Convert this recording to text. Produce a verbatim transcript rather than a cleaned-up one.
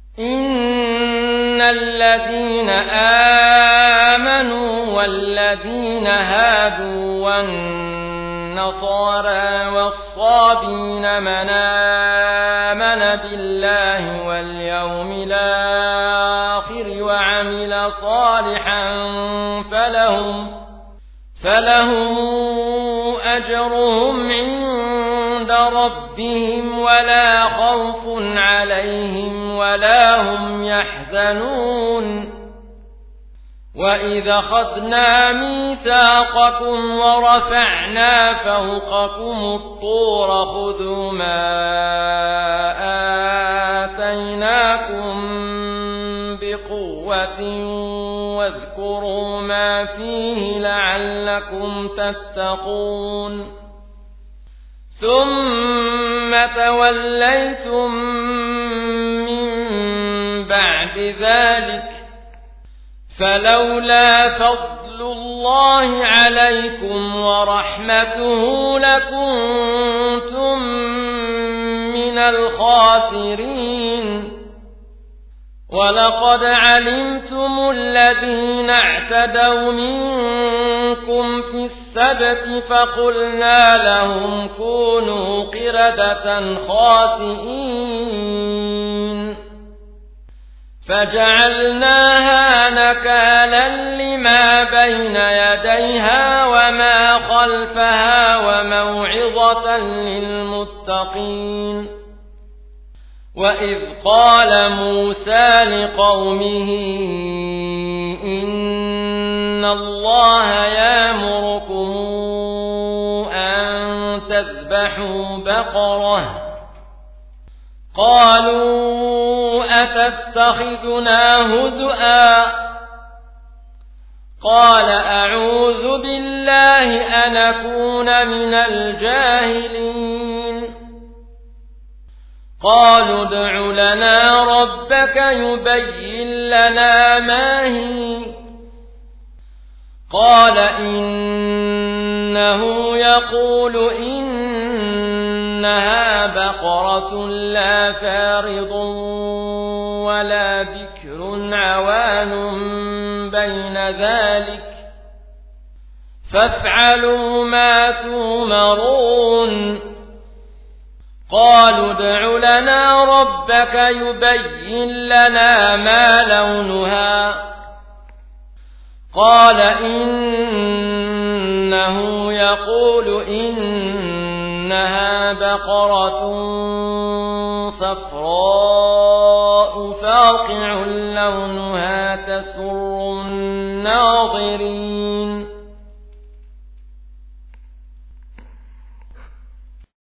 إن الذين آمنوا والذين هادوا والنصارى والصابين من آمن بالله واليوم الآخر وعمل صالحا فلهم فلهم أجرهم عند ربهم ولا خوف عليهم ولا هم يحزنون وإذا أخذنا ميثاقكم ورفعنا فوقكم الطور خذوا ما آتيناكم بقوة واذكروا ما فيه لعلكم تتقون ثم توليتم من بعد ذلك فلولا فضل الله عليكم ورحمته لكنتم من الخاسرين ولقد علمتم الذين اعتدوا منكم في السبت فقلنا لهم كونوا قردة خاسئين فجعلناها نكالا لما بين يديها وما خلفها وموعظة للمتقين وإذ قال موسى لقومه إن الله يأمركم أن تذبحوا بقرة قالوا أتتخذنا هزؤا قال أعوذ بالله أن أكون من الجاهلين قالوا ادع لنا ربك يبين لنا ما هي قال إنه يقول إنها بقرة لا فارض ولا بكر عوان بين ذلك فافعلوا ما تؤمرون قالوا ادع لنا ربك يبين لنا ما لونها قال إنه يقول إنها بقرة صفراء فاقع لونها تسر الناظرين